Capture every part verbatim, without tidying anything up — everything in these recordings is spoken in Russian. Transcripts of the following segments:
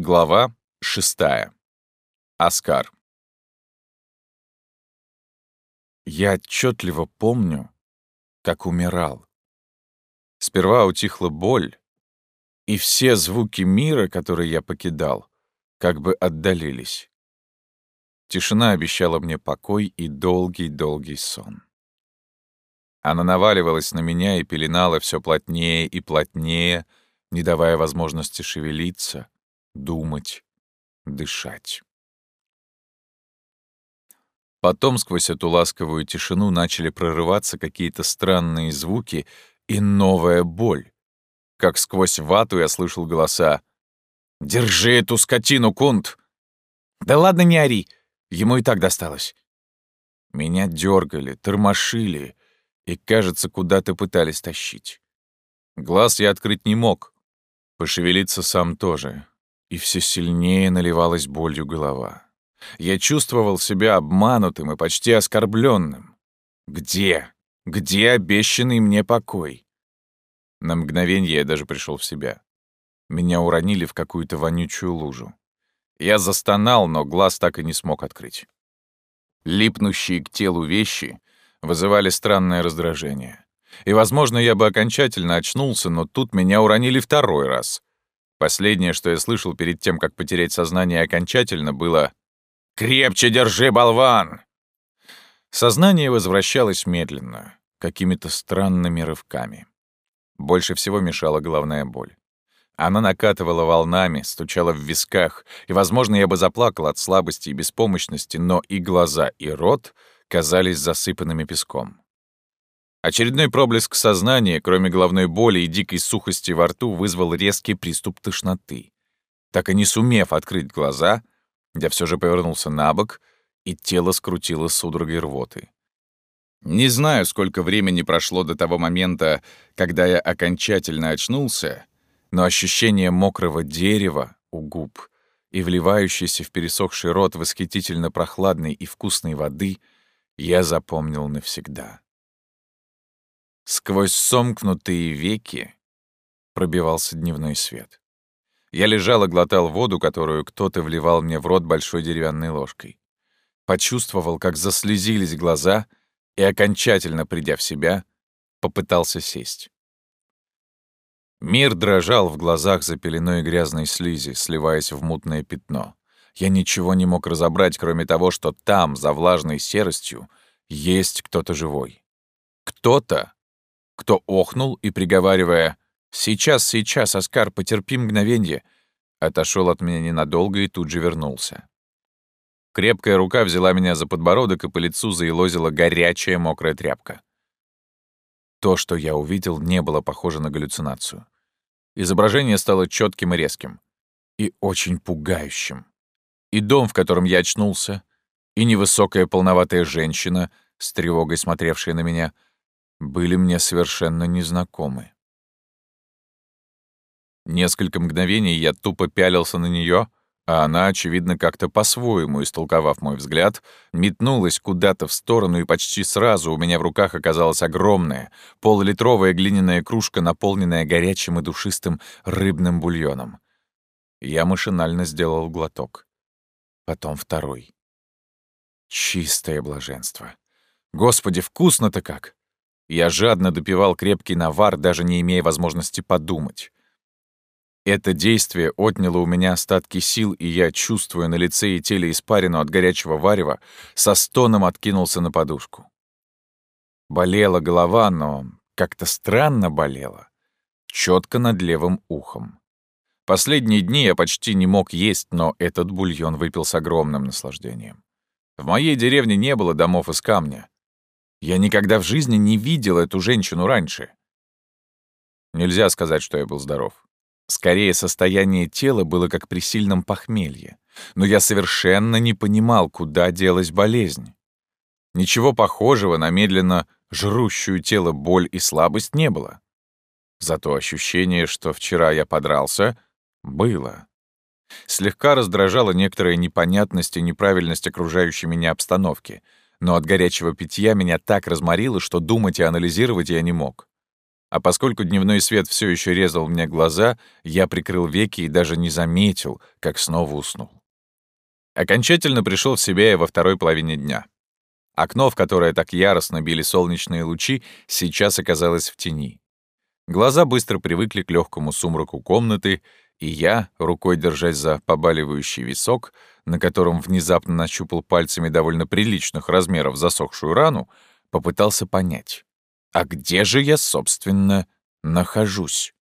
Глава шестая. Оскар. Я отчетливо помню, как умирал. Сперва утихла боль, и все звуки мира, которые я покидал, как бы отдалились. Тишина обещала мне покой и долгий-долгий сон. Она наваливалась на меня и пеленала все плотнее и плотнее, не давая возможности шевелиться, думать, дышать. Потом сквозь эту ласковую тишину начали прорываться какие-то странные звуки и новая боль. Как сквозь вату я слышал голоса: «Держи эту скотину, Кунт!» «Да ладно, не ори! Ему и так досталось!» Меня дергали, тормошили и, кажется, куда-то пытались тащить. Глаз я открыть не мог, пошевелиться сам тоже, и все сильнее наливалась болью голова. Я чувствовал себя обманутым и почти оскорбленным. Где? Где обещанный мне покой? На мгновение я даже пришел в себя. Меня уронили в какую-то вонючую лужу. Я застонал, но глаз так и не смог открыть. Липнущие к телу вещи вызывали странное раздражение. И, возможно, я бы окончательно очнулся, но тут меня уронили второй раз. Последнее, что я слышал перед тем, как потерять сознание окончательно, было: «Крепче держи, болван!» Сознание возвращалось медленно, какими-то странными рывками. Больше всего мешала головная боль. Она накатывала волнами, стучала в висках, и, возможно, я бы заплакал от слабости и беспомощности, но и глаза, и рот казались засыпанными песком. Очередной проблеск сознания, кроме головной боли и дикой сухости во рту, вызвал резкий приступ тошноты. Так и не сумев открыть глаза, я все же повернулся на бок, и тело скрутило судорогой рвоты. Не знаю, сколько времени прошло до того момента, когда я окончательно очнулся, но ощущение мокрого дерева у губ и вливающейся в пересохший рот восхитительно прохладной и вкусной воды я запомнил навсегда. Сквозь сомкнутые веки пробивался дневной свет. Я лежал и глотал воду, которую кто-то вливал мне в рот большой деревянной ложкой. Почувствовал, как заслезились глаза, и, окончательно придя в себя, попытался сесть. Мир дрожал в глазах за пеленой грязной слизи, сливаясь в мутное пятно. Я ничего не мог разобрать, кроме того, что там, за влажной серостью, есть кто-то живой. Кто-то, кто охнул и, приговаривая «Сейчас, сейчас, Оскар, потерпи мгновенье», отошел от меня ненадолго и тут же вернулся. Крепкая рука взяла меня за подбородок, и по лицу заелозила горячая мокрая тряпка. То, что я увидел, не было похоже на галлюцинацию. Изображение стало четким и резким, и очень пугающим. И дом, в котором я очнулся, и невысокая полноватая женщина, с тревогой смотревшая на меня, были мне совершенно незнакомы. Несколько мгновений я тупо пялился на нее, а она, очевидно, как-то по-своему, истолковав мой взгляд, метнулась куда-то в сторону, и почти сразу у меня в руках оказалась огромная, полулитровая глиняная кружка, наполненная горячим и душистым рыбным бульоном. Я машинально сделал глоток. Потом второй. Чистое блаженство. Господи, вкусно-то как! Я жадно допивал крепкий навар, даже не имея возможности подумать. Это действие отняло у меня остатки сил, и я, чувствуя на лице и теле испарину от горячего варева, со стоном откинулся на подушку. Болела голова, но как-то странно болела. Чётко над левым ухом. Последние дни я почти не мог есть, но этот бульон выпил с огромным наслаждением. В моей деревне не было домов из камня. Я никогда в жизни не видел эту женщину раньше. Нельзя сказать, что я был здоров. Скорее, состояние тела было как при сильном похмелье. Но я совершенно не понимал, куда делась болезнь. Ничего похожего на медленно жрущую тело боль и слабость не было. Зато ощущение, что вчера я подрался, было. Слегка раздражала некоторая непонятность и неправильность окружающей меня обстановки, но от горячего питья меня так разморило, что думать и анализировать я не мог. А поскольку дневной свет все еще резал мне глаза, я прикрыл веки и даже не заметил, как снова уснул. Окончательно пришел в себя я во второй половине дня. Окно, в которое так яростно били солнечные лучи, сейчас оказалось в тени. Глаза быстро привыкли к легкому сумраку комнаты, и я, рукой держась за побаливающий висок, на котором внезапно нащупал пальцами довольно приличных размеров засохшую рану, попытался понять, а где же я, собственно, нахожусь?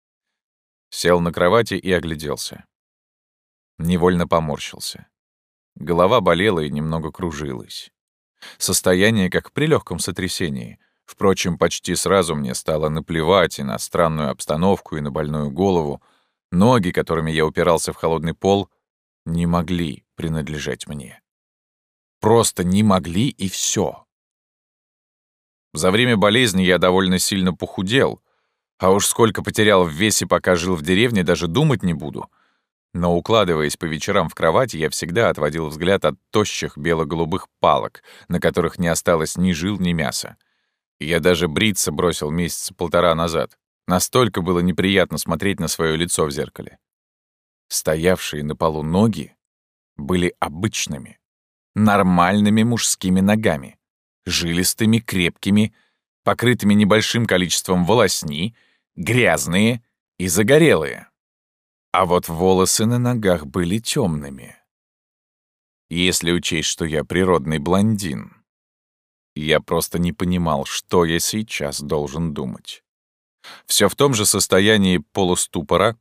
Сел на кровати и огляделся. Невольно поморщился. Голова болела и немного кружилась. Состояние как при легком сотрясении. Впрочем, почти сразу мне стало наплевать и на странную обстановку, и на больную голову. Ноги, которыми я упирался в холодный пол, не могли принадлежать мне. Просто не могли, и все. За время болезни я довольно сильно похудел, а уж сколько потерял в весе, пока жил в деревне, даже думать не буду. Но, укладываясь по вечерам в кровати, я всегда отводил взгляд от тощих бело-голубых палок, на которых не осталось ни жил, ни мяса. Я даже бриться бросил месяца полтора назад. Настолько было неприятно смотреть на свое лицо в зеркале. Стоявшие на полу ноги были обычными, нормальными мужскими ногами, жилистыми, крепкими, покрытыми небольшим количеством волосни, грязные и загорелые. А вот волосы на ногах были темными. Если учесть, что я природный блондин, я просто не понимал, что я сейчас должен думать. Все в том же состоянии полуступора.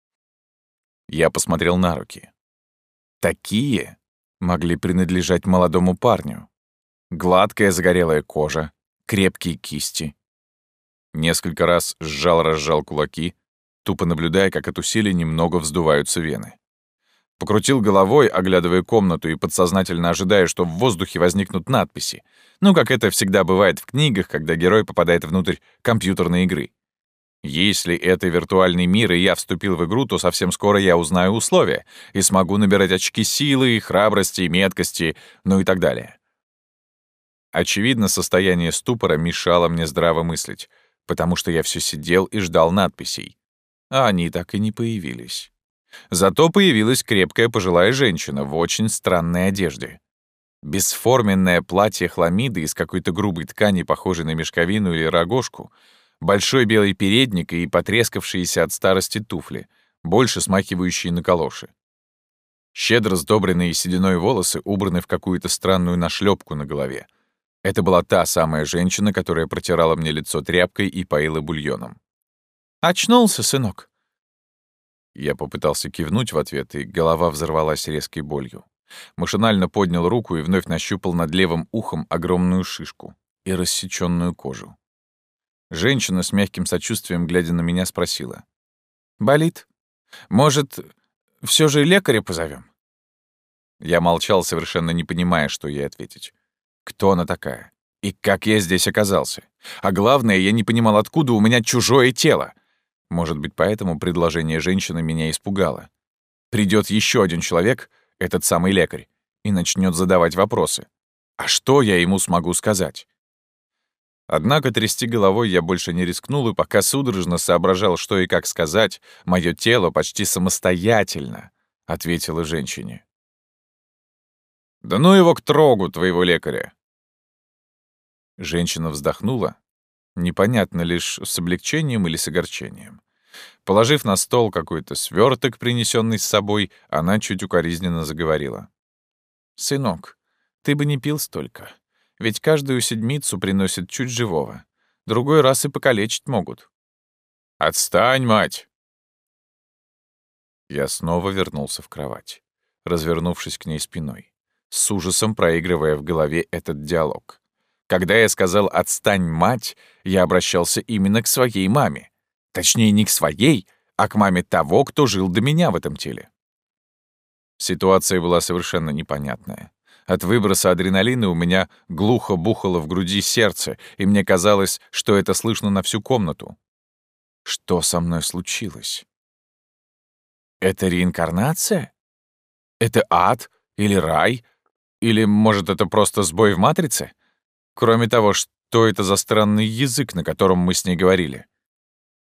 Я посмотрел на руки. Такие могли принадлежать молодому парню. Гладкая загорелая кожа, крепкие кисти. Несколько раз сжал-разжал кулаки, тупо наблюдая, как от усилий немного вздуваются вены. Покрутил головой, оглядывая комнату и подсознательно ожидая, что в воздухе возникнут надписи. Ну, как это всегда бывает в книгах, когда герой попадает внутрь компьютерной игры. Если это виртуальный мир, и я вступил в игру, то совсем скоро я узнаю условия и смогу набирать очки силы, храбрости, меткости, ну и так далее. Очевидно, состояние ступора мешало мне здраво мыслить, потому что я все сидел и ждал надписей. А они так и не появились. Зато появилась крепкая пожилая женщина в очень странной одежде. Бесформенное платье хламиды из какой-то грубой ткани, похожей на мешковину или рогожку, большой белый передник и потрескавшиеся от старости туфли, больше смахивающие на калоши. Щедро сдобренные сединой волосы убраны в какую-то странную нашлепку на голове. Это была та самая женщина, которая протирала мне лицо тряпкой и поила бульоном. «Очнулся, сынок?» Я попытался кивнуть в ответ, и голова взорвалась резкой болью. Машинально поднял руку и вновь нащупал над левым ухом огромную шишку и рассечённую кожу. Женщина с мягким сочувствием, глядя на меня, спросила. «Болит? Может, всё же лекаря позовём?» Я молчал, совершенно не понимая, что ей ответить. Кто она такая? И как я здесь оказался? А главное, я не понимал, откуда у меня чужое тело. Может быть, поэтому предложение женщины меня испугало. Придёт ещё один человек, этот самый лекарь, и начнёт задавать вопросы. А что я ему смогу сказать? Однако трясти головой я больше не рискнул, и пока судорожно соображал, что и как сказать, моё тело почти самостоятельно ответило женщине. «Да ну его к трогу, твоего лекаря!» Женщина вздохнула, непонятно лишь с облегчением или с огорчением. Положив на стол какой-то свёрток, принесённый с собой, она чуть укоризненно заговорила. «Сынок, ты бы не пил столько. Ведь каждую седмицу приносят чуть живого. Другой раз и покалечить могут». «Отстань, мать!» Я снова вернулся в кровать, развернувшись к ней спиной, с ужасом проигрывая в голове этот диалог. Когда я сказал «отстань, мать», я обращался именно к своей маме. Точнее, не к своей, а к маме того, кто жил до меня в этом теле. Ситуация была совершенно непонятная. От выброса адреналина у меня глухо бухало в груди сердце, и мне казалось, что это слышно на всю комнату. Что со мной случилось? Это реинкарнация? Это ад? Или рай? Или, может, это просто сбой в матрице? Кроме того, что это за странный язык, на котором мы с ней говорили?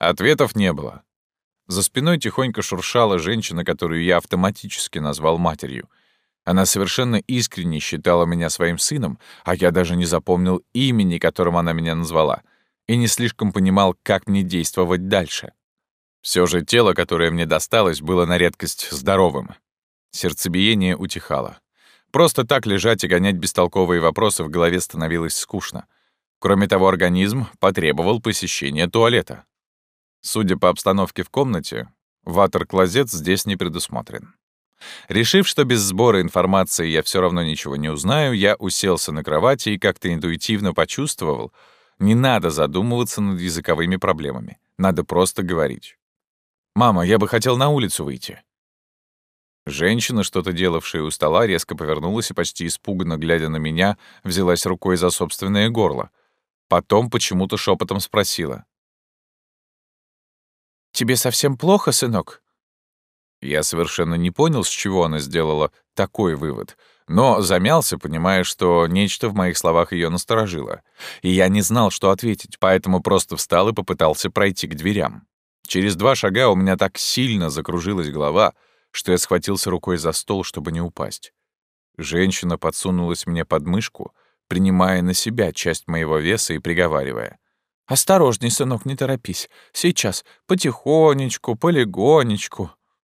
Ответов не было. За спиной тихонько шуршала женщина, которую я автоматически назвал матерью. Она совершенно искренне считала меня своим сыном, а я даже не запомнил имени, которым она меня назвала, и не слишком понимал, как мне действовать дальше. Все же тело, которое мне досталось, было на редкость здоровым. Сердцебиение утихало. Просто так лежать и гонять бестолковые вопросы в голове становилось скучно. Кроме того, организм потребовал посещения туалета. Судя по обстановке в комнате, ватер-клозет здесь не предусмотрен. Решив, что без сбора информации я все равно ничего не узнаю, я уселся на кровати и как-то интуитивно почувствовал, не надо задумываться над языковыми проблемами, надо просто говорить. «Мама, я бы хотел на улицу выйти». Женщина, что-то делавшая у стола, резко повернулась и, почти испуганно глядя на меня, взялась рукой за собственное горло. Потом почему-то шепотом спросила. «Тебе совсем плохо, сынок?» Я совершенно не понял, с чего она сделала такой вывод, но замялся, понимая, что нечто в моих словах ее насторожило. И я не знал, что ответить, поэтому просто встал и попытался пройти к дверям. Через два шага у меня так сильно закружилась голова, что я схватился рукой за стол, чтобы не упасть. Женщина подсунулась мне под мышку, принимая на себя часть моего веса и приговаривая. «Осторожней, сынок, не торопись. Сейчас, потихонечку, полегонечку».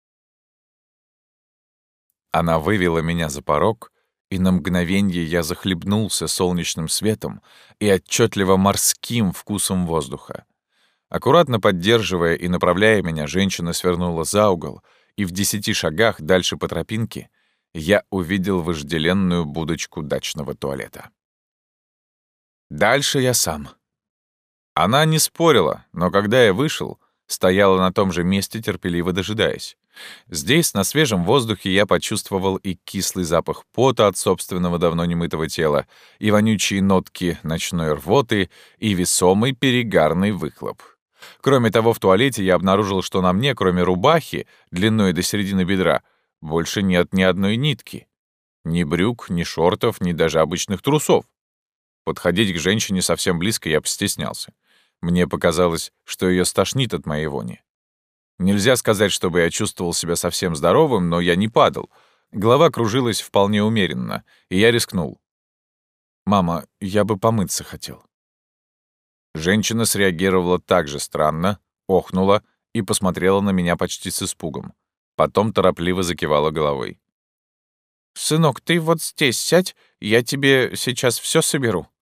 Она вывела меня за порог, и на мгновенье я захлебнулся солнечным светом и отчетливо морским вкусом воздуха. Аккуратно поддерживая и направляя меня, женщина свернула за угол, и в десяти шагах дальше по тропинке я увидел вожделенную будочку дачного туалета. Дальше я сам. Она не спорила, но когда я вышел, стояла на том же месте, терпеливо дожидаясь. Здесь, на свежем воздухе, я почувствовал и кислый запах пота от собственного давно немытого тела, и вонючие нотки ночной рвоты, и весомый перегарный выхлоп. Кроме того, в туалете я обнаружил, что на мне, кроме рубахи, длиной до середины бедра, больше нет ни одной нитки. Ни брюк, ни шортов, ни даже обычных трусов. Подходить к женщине совсем близко я постеснялся. Мне показалось, что ее стошнит от моей вони. Нельзя сказать, чтобы я чувствовал себя совсем здоровым, но я не падал. Голова кружилась вполне умеренно, и я рискнул. «Мама, я бы помыться хотел». Женщина среагировала так же странно, охнула и посмотрела на меня почти с испугом. Потом торопливо закивала головой. «Сынок, ты вот здесь сядь, я тебе сейчас все соберу».